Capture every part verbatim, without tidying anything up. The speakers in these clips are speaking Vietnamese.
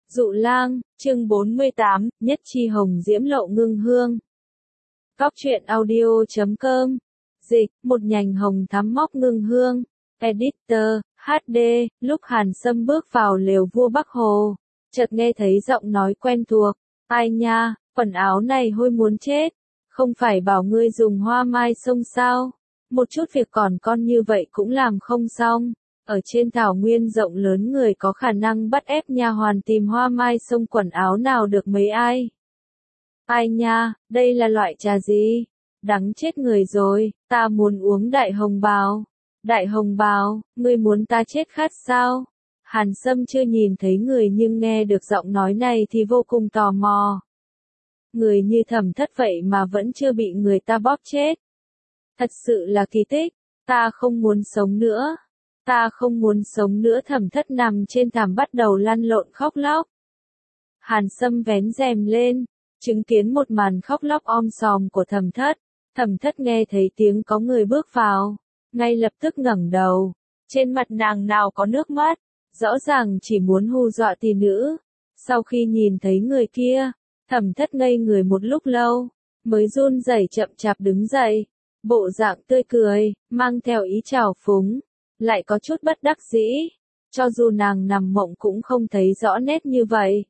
Dụ lang, chương bốn mươi tám, nhất chi hồng diễm lộ ngưng hương. Góc truyện audio chấm com. Dịch, một nhành hồng thắm móc ngưng hương. Editor, hát đê, lúc Hàn Sâm bước vào lều vua Bắc Hồ, chợt nghe thấy giọng nói quen thuộc. Ai nha, quần áo này hôi muốn chết. Không phải bảo ngươi dùng hoa mai sông sao? Một chút việc còn con như vậy cũng làm không xong. Ở trên thảo nguyên rộng lớn người có khả năng bắt ép nha hoàn tìm hoa mai xông quần áo nào được mấy ai. Ai nha, đây là loại trà gì? Đắng chết người rồi, ta muốn uống đại hồng bào. Đại hồng bào, ngươi muốn ta chết khát sao? Hàn Sâm chưa nhìn thấy người nhưng nghe được giọng nói này thì vô cùng tò mò. Người như Thẩm Thất vậy mà vẫn chưa bị người ta bóp chết. Thật sự là kỳ tích, ta không muốn sống nữa. Ta không muốn sống nữa. Thẩm Thất nằm trên thảm bắt đầu lăn lộn khóc lóc. Hàn Sâm vén rèm lên, chứng kiến một màn khóc lóc om sòm của Thẩm Thất. Thẩm Thất nghe thấy tiếng có người bước vào, ngay lập tức ngẩng đầu. Trên mặt nàng nào có nước mắt, rõ ràng chỉ muốn hù dọa tỷ nữ. Sau khi nhìn thấy người kia, Thẩm Thất ngây người một lúc lâu, mới run rẩy chậm chạp đứng dậy, bộ dạng tươi cười, mang theo ý trào phúng. Lại có chút bất đắc dĩ, cho dù nàng nằm mộng cũng không thấy rõ nét như vậy.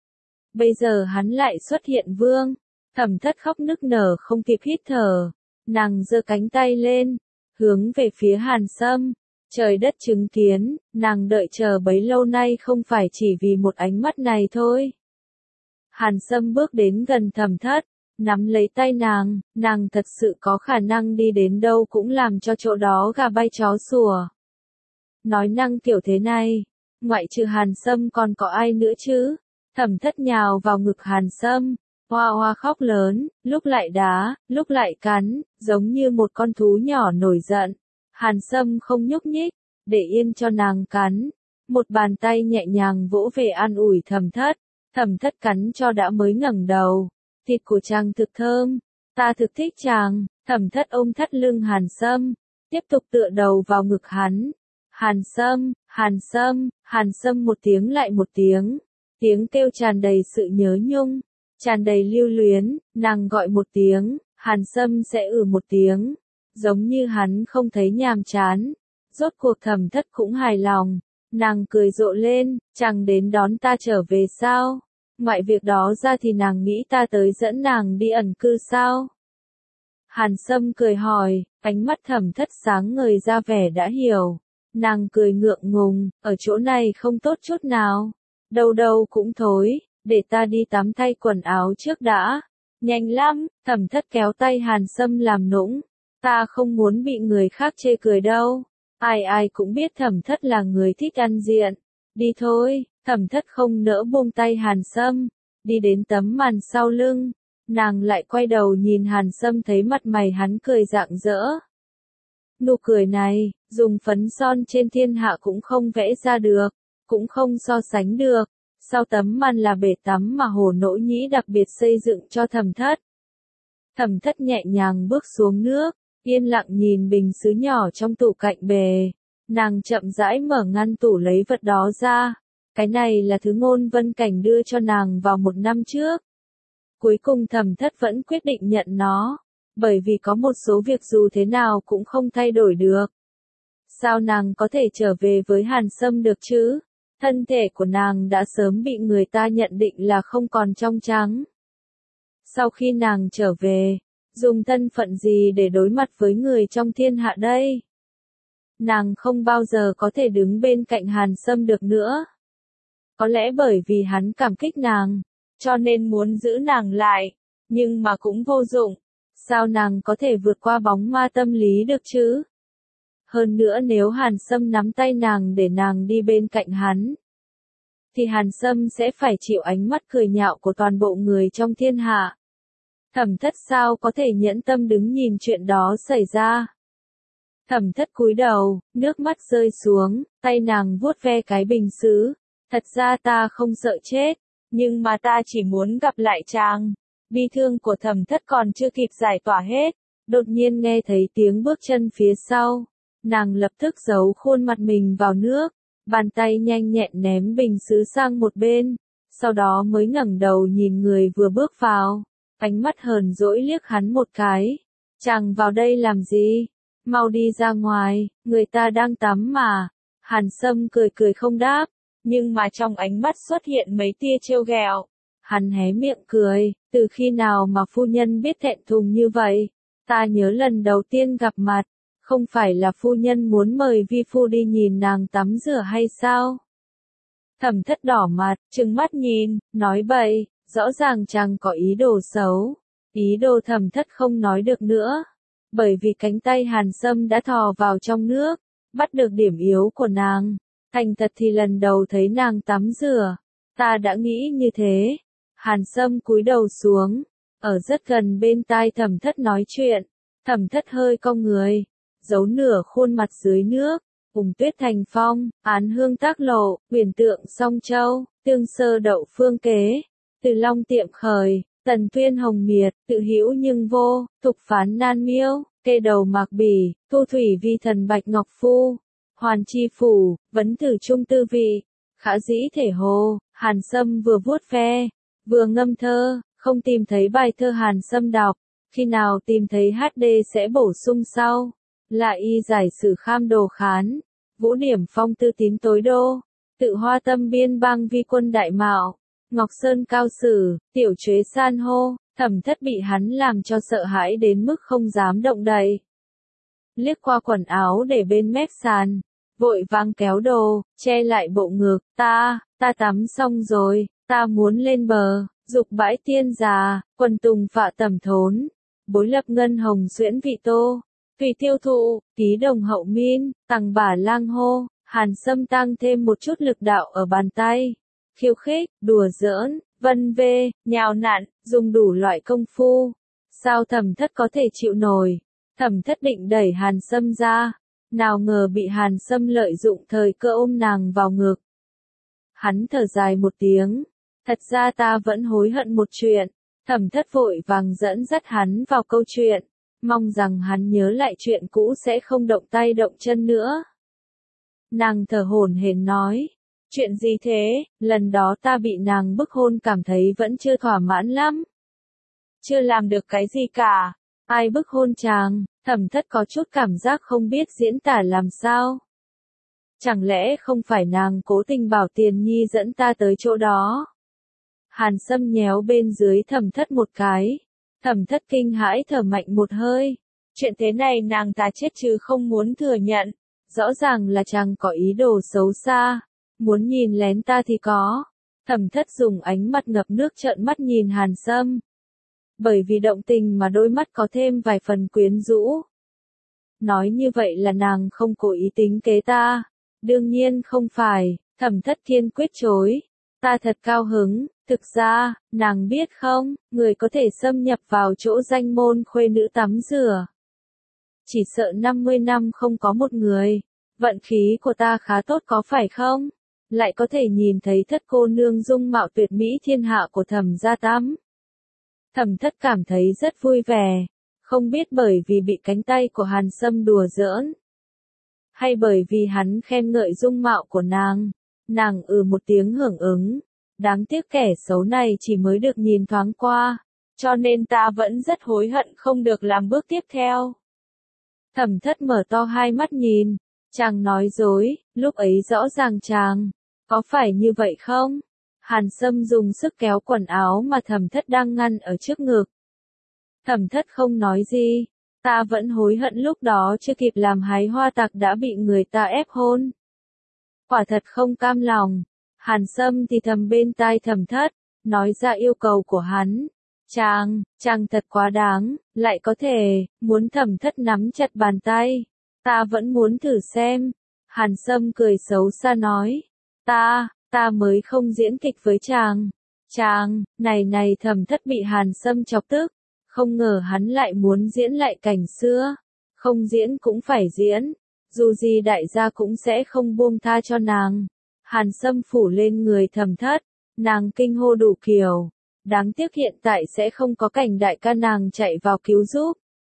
Bây giờ hắn lại xuất hiện vương, Thẩm Thất khóc nức nở không kịp hít thở, nàng giơ cánh tay lên, hướng về phía Hàn Sâm. Trời đất chứng kiến, nàng đợi chờ bấy lâu nay không phải chỉ vì một ánh mắt này thôi. Hàn Sâm bước đến gần Thẩm Thất, nắm lấy tay nàng, nàng thật sự có khả năng đi đến đâu cũng làm cho chỗ đó gà bay chó sủa. Nói năng kiểu thế này, ngoại trừ Hàn Sâm còn có ai nữa chứ? Thẩm Thất nhào vào ngực Hàn Sâm, hoa hoa khóc lớn, lúc lại đá, lúc lại cắn, giống như một con thú nhỏ nổi giận. Hàn Sâm không nhúc nhích, để yên cho nàng cắn. Một bàn tay nhẹ nhàng vỗ về an ủi Thẩm Thất. Thẩm Thất cắn cho đã mới ngẩng đầu. Thịt của chàng thực thơm, ta thực thích chàng. Thẩm Thất ôm thắt lưng Hàn Sâm, tiếp tục tựa đầu vào ngực hắn. Hàn Sâm, Hàn Sâm, Hàn Sâm một tiếng lại một tiếng, tiếng kêu tràn đầy sự nhớ nhung, tràn đầy lưu luyến. Nàng gọi một tiếng, Hàn Sâm sẽ ử một tiếng, giống như hắn không thấy nhàm chán. Rốt cuộc Thẩm Thất cũng hài lòng, nàng cười rộ lên, chàng đến đón ta trở về sao? Ngoại việc đó ra thì nàng nghĩ ta tới dẫn nàng đi ẩn cư sao? Hàn Sâm cười hỏi, ánh mắt Thẩm Thất sáng ngời ra vẻ đã hiểu. Nàng cười ngượng ngùng, ở chỗ này không tốt chút nào. Đâu đâu cũng thối, để ta đi tắm thay quần áo trước đã. Nhanh lắm, Thẩm Thất kéo tay Hàn Sâm làm nũng. Ta không muốn bị người khác chê cười đâu. Ai ai cũng biết Thẩm Thất là người thích ăn diện. Đi thôi, Thẩm Thất không nỡ buông tay Hàn Sâm. Đi đến tấm màn sau lưng. Nàng lại quay đầu nhìn Hàn Sâm thấy mặt mày hắn cười rạng rỡ. Nụ cười này, dùng phấn son trên thiên hạ cũng không vẽ ra được, cũng không so sánh được. Sau tấm màn là bể tắm mà Hồ Nỗ Nhĩ đặc biệt xây dựng cho Thẩm Thất. Thẩm Thất nhẹ nhàng bước xuống nước, yên lặng nhìn bình sứ nhỏ trong tủ cạnh bề. Nàng chậm rãi mở ngăn tủ lấy vật đó ra. Cái này là thứ Ngôn Vân Cảnh đưa cho nàng vào một năm trước. Cuối cùng Thẩm Thất vẫn quyết định nhận nó. Bởi vì có một số việc dù thế nào cũng không thay đổi được. Sao nàng có thể trở về với Hàn Sâm được chứ? Thân thể của nàng đã sớm bị người ta nhận định là không còn trong trắng. Sau khi nàng trở về, dùng thân phận gì để đối mặt với người trong thiên hạ đây? Nàng không bao giờ có thể đứng bên cạnh Hàn Sâm được nữa. Có lẽ bởi vì hắn cảm kích nàng, cho nên muốn giữ nàng lại, nhưng mà cũng vô dụng. Sao nàng có thể vượt qua bóng ma tâm lý được chứ? Hơn nữa nếu Hàn Sâm nắm tay nàng để nàng đi bên cạnh hắn, thì Hàn Sâm sẽ phải chịu ánh mắt cười nhạo của toàn bộ người trong thiên hạ. Thẩm Thất sao có thể nhẫn tâm đứng nhìn chuyện đó xảy ra? Thẩm Thất cúi đầu, nước mắt rơi xuống, tay nàng vuốt ve cái bình sứ. Thật ra ta không sợ chết, nhưng mà ta chỉ muốn gặp lại chàng. Bi thương của Thẩm Thất còn chưa kịp giải tỏa hết, đột nhiên nghe thấy tiếng bước chân phía sau. Nàng lập tức giấu khuôn mặt mình vào nước, bàn tay nhanh nhẹn ném bình sứ sang một bên, sau đó mới ngẩng đầu nhìn người vừa bước vào, ánh mắt hờn dỗi liếc hắn một cái. Chàng vào đây làm gì? Mau đi ra ngoài, người ta đang tắm mà. Hàn Sâm cười cười không đáp, nhưng mà trong ánh mắt xuất hiện mấy tia trêu ghẹo. Hắn hé miệng cười, từ khi nào mà phu nhân biết thẹn thùng như vậy? Ta nhớ lần đầu tiên gặp mặt, không phải là phu nhân muốn mời vi phu đi nhìn nàng tắm rửa hay sao? Thẩm Thất đỏ mặt, trừng mắt nhìn, nói bậy, rõ ràng chàng có ý đồ xấu. Ý đồ Thẩm Thất không nói được nữa, bởi vì cánh tay Hàn Sâm đã thò vào trong nước, bắt được điểm yếu của nàng. Thành thật thì lần đầu thấy nàng tắm rửa, ta đã nghĩ như thế. Hàn Sâm cúi đầu xuống, ở rất gần bên tai Thẩm Thất nói chuyện. Thẩm Thất hơi cong người, giấu nửa khuôn mặt dưới nước. Cùng Tuyết Thành Phong, Án Hương Tác Lộ, Huyền Tượng Song Châu, Tương Sơ Đậu Phương Kế, Từ Long Tiệm Khởi, Tần Tuyên Hồng Miệt, Tự Hữu Nhưng Vô, Thục Phán Nan Miêu, Kê Đầu Mạc Bỉ, Thu Thủy Vi Thần Bạch Ngọc Phu, Hoàn Chi Phủ, Vấn Tử Trung Tư Vị, Khả Dĩ Thể Hồ. Hàn Sâm vừa vuốt ve, vừa ngâm thơ, không tìm thấy bài thơ Hàn Sâm đọc, khi nào tìm thấy hát đê sẽ bổ sung sau. Lại y giải sử kham đồ khán, vũ điểm phong tư tín tối đô, tự hoa tâm biên bang vi quân đại mạo, Ngọc Sơn cao sử, tiểu chế san hô. Thẩm Thất bị hắn làm cho sợ hãi đến mức không dám động đậy. Liếc qua quần áo để bên mép sàn, vội vàng kéo đồ, che lại bộ ngực. Ta, ta tắm xong rồi, ta muốn lên bờ. Dục bãi tiên già, quần tùng phạ tẩm thốn, bối lập ngân hồng xuyễn vị tô. Tùy tiêu thụ, ký đồng hậu min, tằng bả lang hô. Hàn Sâm tăng thêm một chút lực đạo ở bàn tay. Khiêu khích, đùa giỡn, vân vê, nhào nặn, dùng đủ loại công phu. Sao Thẩm Thất có thể chịu nổi? Thẩm Thất định đẩy Hàn Sâm ra, nào ngờ bị Hàn Sâm lợi dụng thời cơ ôm nàng vào ngực. Hắn thở dài một tiếng, thật ra ta vẫn hối hận một chuyện. Thẩm Thất vội vàng dẫn dắt hắn vào câu chuyện, mong rằng hắn nhớ lại chuyện cũ sẽ không động tay động chân nữa. Nàng thở hổn hển nói, chuyện gì thế? Lần đó ta bị nàng bức hôn cảm thấy vẫn chưa thỏa mãn lắm. Chưa làm được cái gì cả. Ai bức hôn chàng? Thẩm Thất có chút cảm giác không biết diễn tả làm sao. Chẳng lẽ không phải nàng cố tình bảo Tiền Nhi dẫn ta tới chỗ đó? Hàn Sâm nhéo bên dưới Thẩm Thất một cái. Thẩm Thất kinh hãi thở mạnh một hơi. Chuyện thế này nàng ta chết chứ không muốn thừa nhận. Rõ ràng là chàng có ý đồ xấu xa. Muốn nhìn lén ta thì có. Thẩm Thất dùng ánh mắt ngập nước trợn mắt nhìn Hàn Sâm. Bởi vì động tình mà đôi mắt có thêm vài phần quyến rũ. Nói như vậy là nàng không cố ý tính kế ta. Đương nhiên không phải. Thẩm Thất kiên quyết chối. Ta thật cao hứng. Thực ra, nàng biết không, người có thể xâm nhập vào chỗ danh môn khuê nữ tắm rửa. Chỉ sợ năm mươi năm không có một người. Vận khí của ta khá tốt có phải không? Lại có thể nhìn thấy Thất cô nương dung mạo tuyệt mỹ thiên hạ của Thẩm gia tắm. Thẩm Thất cảm thấy rất vui vẻ, không biết bởi vì bị cánh tay của Hàn Sâm đùa giỡn, hay bởi vì hắn khen ngợi dung mạo của nàng. Nàng ừ một tiếng hưởng ứng, đáng tiếc kẻ xấu này chỉ mới được nhìn thoáng qua, cho nên ta vẫn rất hối hận không được làm bước tiếp theo. Thẩm Thất mở to hai mắt nhìn, chàng nói dối, lúc ấy rõ ràng chàng, có phải như vậy không? Hàn Sâm dùng sức kéo quần áo mà Thẩm Thất đang ngăn ở trước ngực. Thẩm Thất không nói gì, ta vẫn hối hận lúc đó chưa kịp làm hái hoa tặc đã bị người ta ép hôn. Quả thật không cam lòng. Hàn Sâm thì thầm bên tai Thẩm Thất, nói ra yêu cầu của hắn. Chàng, chàng thật quá đáng, lại có thể, muốn Thẩm Thất nắm chặt bàn tay. Ta vẫn muốn thử xem. Hàn Sâm cười xấu xa nói. Ta, ta mới không diễn kịch với chàng. Chàng, này này Thẩm Thất bị Hàn Sâm chọc tức. Không ngờ hắn lại muốn diễn lại cảnh xưa. Không diễn cũng phải diễn. Dù gì đại gia cũng sẽ không buông tha cho nàng. Hàn Sâm phủ lên người Thẩm Thất. Nàng kinh hô đủ kiểu. Đáng tiếc hiện tại sẽ không có cảnh đại ca nàng chạy vào cứu giúp.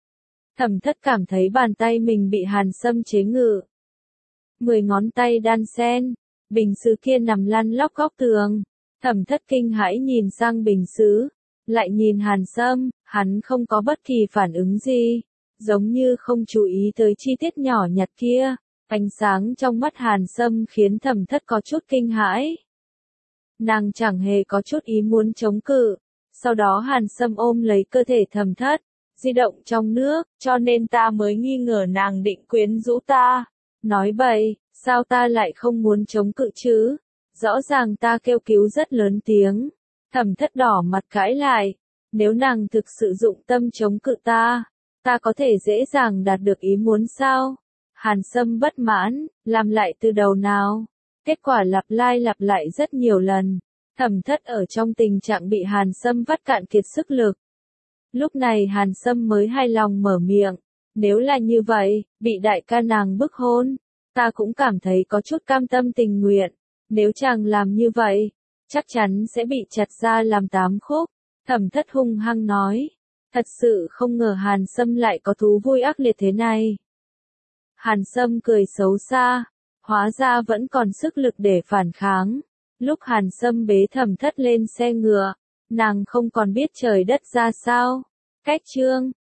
Thẩm Thất cảm thấy bàn tay mình bị Hàn Sâm chế ngự. Mười ngón tay đan sen. Bình sứ kia nằm lăn lóc góc tường. Thẩm Thất kinh hãi nhìn sang bình sứ, lại nhìn Hàn Sâm, hắn không có bất kỳ phản ứng gì, giống như không chú ý tới chi tiết nhỏ nhặt kia. Ánh sáng trong mắt Hàn Sâm khiến Thẩm Thất có chút kinh hãi. Nàng chẳng hề có chút ý muốn chống cự. Sau đó Hàn Sâm ôm lấy cơ thể Thẩm Thất, di động trong nước, cho nên ta mới nghi ngờ nàng định quyến rũ ta. Nói bậy, sao ta lại không muốn chống cự chứ? Rõ ràng ta kêu cứu rất lớn tiếng. Thẩm Thất đỏ mặt cãi lại. Nếu nàng thực sự dụng tâm chống cự ta, ta có thể dễ dàng đạt được ý muốn sao? Hàn Sâm bất mãn, làm lại từ đầu nào? Kết quả lặp lai lặp lại rất nhiều lần. Thẩm Thất ở trong tình trạng bị Hàn Sâm vắt cạn kiệt sức lực. Lúc này Hàn Sâm mới hài lòng mở miệng. Nếu là như vậy, bị đại ca nàng bức hôn, ta cũng cảm thấy có chút cam tâm tình nguyện. Nếu chàng làm như vậy, chắc chắn sẽ bị chặt ra làm tám khúc. Thẩm Thất hung hăng nói. Thật sự không ngờ Hàn Sâm lại có thú vui ác liệt thế này. Hàn Sâm cười xấu xa, hóa ra vẫn còn sức lực để phản kháng. Lúc Hàn Sâm bế Thẩm Thất lên xe ngựa, nàng không còn biết trời đất ra sao. Cách chương